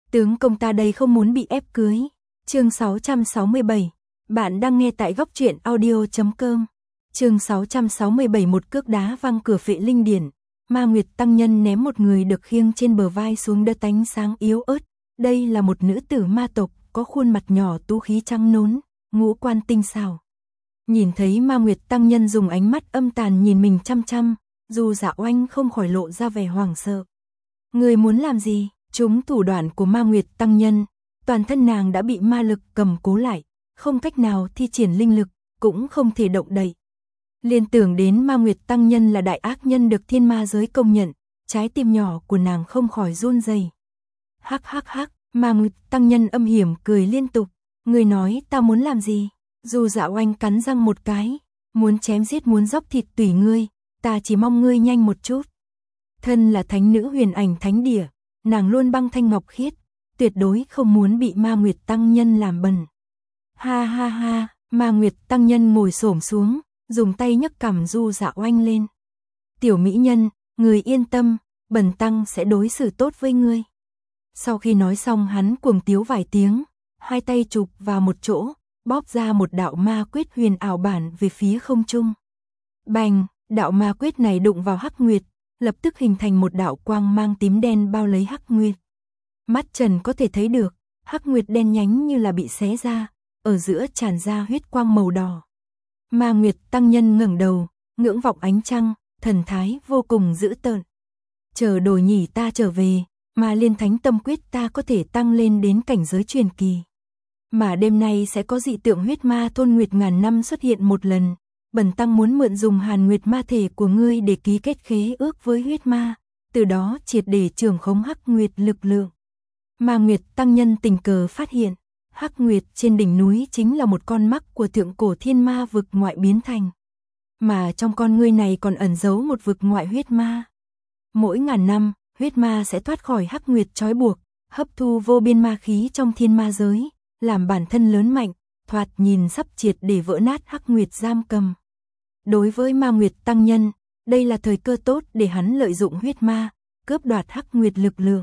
Tướng công ta đây không muốn bị ép cưới. Chương 667. Bạn đang nghe tại góc truyện audio.com. Chương 667. Một cước đá văng cửa Phệ Linh Điển. Ma Nguyệt tăng nhân ném một người được khiêng trên bờ vai xuống đất ánh sáng yếu ớt. Đây là một nữ tử ma tộc, có khuôn mặt nhỏ tú khí trắng nón, ngũ quan tinh xảo. Nhìn thấy Ma Nguyệt tăng nhân dùng ánh mắt âm tàn nhìn mình chăm chăm, Du Dạ Oanh không khỏi lộ ra vẻ hoảng sợ. Người muốn làm gì? Chúng thủ đoạn của Ma Nguyệt tăng nhân, toàn thân nàng đã bị ma lực cầm cố lại, không cách nào thi triển linh lực, cũng không thể động đậy. Liên tưởng đến Ma Nguyệt tăng nhân là đại ác nhân được thiên ma giới công nhận, trái tim nhỏ của nàng không khỏi run rẩy. Hắc hắc hắc, Ma Nguyệt tăng nhân âm hiểm cười liên tục. Người nói ta muốn làm gì? Du Dạ Oanh cắn răng một cái, muốn chém giết muốn dóc thịt tùy ngươi, ta chỉ mong ngươi nhanh một chút. Thân là thánh nữ Huyền Ảnh Thánh Địa, nàng luôn băng thanh ngọc khiết, tuyệt đối không muốn bị Ma Nguyệt tăng nhân làm bẩn. Ha ha ha, Ma Nguyệt tăng nhân ngồi xổm xuống, dùng tay nhấc cằm Du Dạ Oanh lên. Tiểu mỹ nhân, người yên tâm, bần tăng sẽ đối xử tốt với ngươi. Sau khi nói xong hắn cuồng tiếu vài tiếng, hai tay chụp vào một chỗ, bóp ra một đạo ma quyết huyền ảo bản về phía không trung. Bành, đạo ma quyết này đụng vào Hắc Nguyệt, lập tức hình thành một đạo quang mang tím đen bao lấy Hắc Nguyệt. Mắt trần có thể thấy được, Hắc Nguyệt đen nhánh như là bị xé ra, ở giữa tràn ra huyết quang màu đỏ. Ma Nguyệt tăng nhân ngẩng đầu, ngưỡng vọng ánh trăng, thần thái vô cùng dữ tợn. Chờ Đồ Nhỉ ta trở về, mà Liên Thánh Tâm Quyết ta có thể tăng lên đến cảnh giới truyền kỳ. Mà đêm nay sẽ có dị tượng huyết ma thôn nguyệt ngàn năm xuất hiện một lần. Bần tăng muốn mượn dùng Hàn Nguyệt ma thể của ngươi để ký kết khế ước với huyết ma, từ đó triệt để trưởng khống Hắc Nguyệt lực lượng. Ma Nguyệt tăng nhân tình cờ phát hiện, Hắc Nguyệt trên đỉnh núi chính là một con mắt của thượng cổ thiên ma vực ngoại biến thành. Mà trong con ngươi này còn ẩn giấu một vực ngoại huyết ma. Mỗi ngàn năm, huyết ma sẽ thoát khỏi Hắc Nguyệt trói buộc, hấp thu vô biên ma khí trong thiên ma giới, làm bản thân lớn mạnh, thoạt nhìn sắp triệt để vỡ nát Hắc Nguyệt giam cầm. Đối với Ma Nguyệt tăng nhân, đây là thời cơ tốt để hắn lợi dụng huyết ma, cướp đoạt Hắc Nguyệt lực lượng.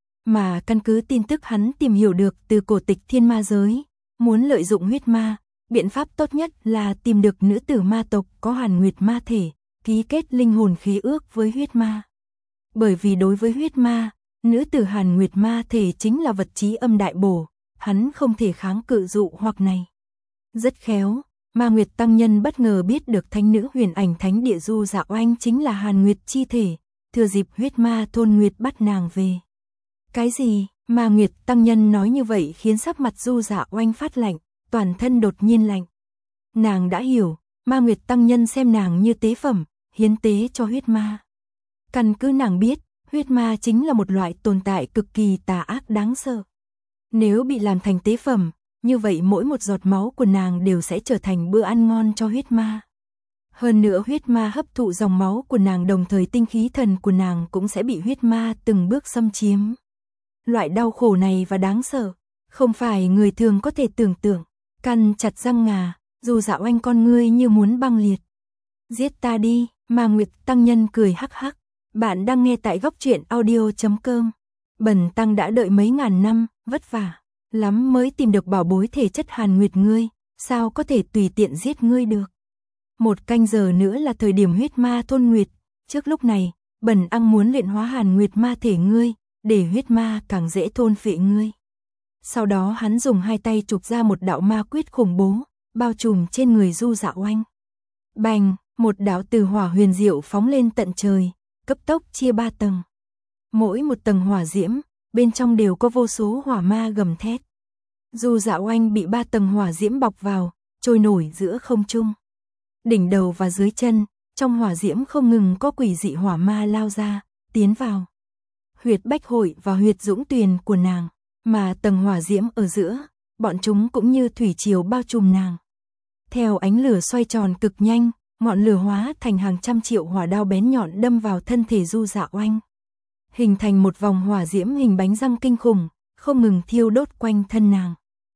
Mà căn cứ tin tức hắn tìm hiểu được từ cổ tịch thiên ma giới, muốn lợi dụng huyết ma, biện pháp tốt nhất là tìm được nữ tử ma tộc có Hàn Nguyệt ma thể, ký kết linh hồn khí ước với huyết ma. Bởi vì đối với huyết ma, nữ tử Hàn Nguyệt ma thể chính là vật chí âm đại bổ, hắn không thể kháng cự dụ hoặc này. Rất khéo, Ma Nguyệt tăng nhân bất ngờ biết được thánh nữ Huyền Ảnh Thánh Địa Du Dạ Oanh chính là Hàn Nguyệt chi thể, thừa dịp huyết ma thôn Nguyệt bắt nàng về. Cái gì? Ma Nguyệt tăng nhân nói như vậy khiến sắc mặt Du Dạ Oanh phát lạnh, toàn thân đột nhiên lạnh. Nàng đã hiểu, Ma Nguyệt tăng nhân xem nàng như tế phẩm, hiến tế cho huyết ma. Căn cứ nàng biết, huyết ma chính là một loại tồn tại cực kỳ tà ác đáng sợ. Nếu bị làm thành tế phẩm, như vậy mỗi một giọt máu của nàng đều sẽ trở thành bữa ăn ngon cho huyết ma. Hơn nữa huyết ma hấp thụ dòng máu của nàng, đồng thời tinh khí thần của nàng cũng sẽ bị huyết ma từng bước xâm chiếm. Loại đau khổ này và đáng sợ, không phải người thường có thể tưởng tượng. Căn chặt răng ngà, Du Dạ Oanh con ngươi như muốn băng liệt. Giết ta đi, Ma Nguyệt tăng nhân cười hắc hắc. Bạn đang nghe tại góc truyện audio.com. Bần tăng đã đợi mấy ngàn năm, vất vả lắm mới tìm được bảo bối thể chất Hàn Nguyệt ngươi, sao có thể tùy tiện giết ngươi được. Một canh giờ nữa là thời điểm huyết ma thôn Nguyệt, trước lúc này, bần tăng muốn luyện hóa Hàn Nguyệt ma thể ngươi, để huyết ma càng dễ thôn phệ ngươi. Sau đó hắn dùng hai tay chụp ra một đạo ma quyết khủng bố, bao trùm trên người Du Dạ Oanh. Bành, một đạo từ hỏa huyền diệu phóng lên tận trời, cấp tốc chia 3 tầng. Mỗi một tầng hỏa diễm, bên trong đều có vô số hỏa ma gầm thét. Du Dạ Oanh bị 3 tầng hỏa diễm bọc vào, trôi nổi giữa không trung. Đỉnh đầu và dưới chân, trong hỏa diễm không ngừng có quỷ dị hỏa ma lao ra, tiến vào huyệt bách hội và huyệt dũng tuyền của nàng, mà tầng hỏa diễm ở giữa, bọn chúng cũng như thủy triều bao trùm nàng. Theo ánh lửa xoay tròn cực nhanh, ngọn lửa hóa thành hàng trăm triệu hỏa đao bén nhọn đâm vào thân thể Du Dạ Oanh, hình thành một vòng hỏa diễm hình bánh răng kinh khủng, không ngừng thiêu đốt quanh thân nàng.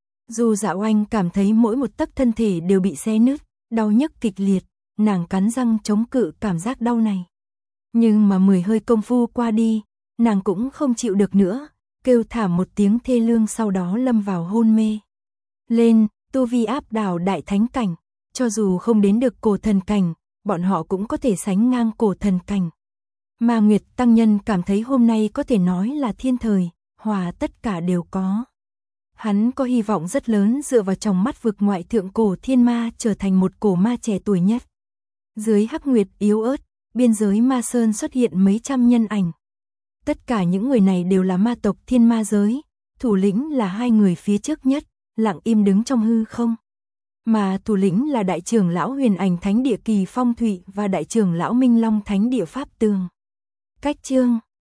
Du Dạ Oanh cảm thấy mỗi một tấc thân thể đều bị xé nứt, đau nhức kịch liệt, nàng cắn răng chống cự cảm giác đau này. Nhưng mà 10 hơi công phu qua đi, nàng cũng không chịu được nữa, kêu thảm một tiếng thê lương sau đó lâm vào hôn mê. Lên, tu vi áp đảo đại thánh cảnh, cho dù không đến được cổ thần cảnh, bọn họ cũng có thể sánh ngang cổ thần cảnh. Ma Nguyệt Tăng Nhân cảm thấy hôm nay có thể nói là thiên thời, hòa tất cả đều có. Hắn có hy vọng rất lớn dựa vào trong mắt vực ngoại thượng cổ thiên ma trở thành một cổ ma trẻ tuổi nhất. Dưới hắc nguyệt yếu ớt, biên giới ma sơn xuất hiện mấy trăm nhân ảnh. Tất cả những người này đều là ma tộc thiên ma giới, thủ lĩnh là hai người phía trước nhất, lặng im đứng trong hư không. Mà thủ lĩnh là đại trưởng lão Huyền Ảnh Thánh Địa Kỳ Phong Thụy và đại trưởng lão Minh Long Thánh Địa Pháp Tường. Cách chương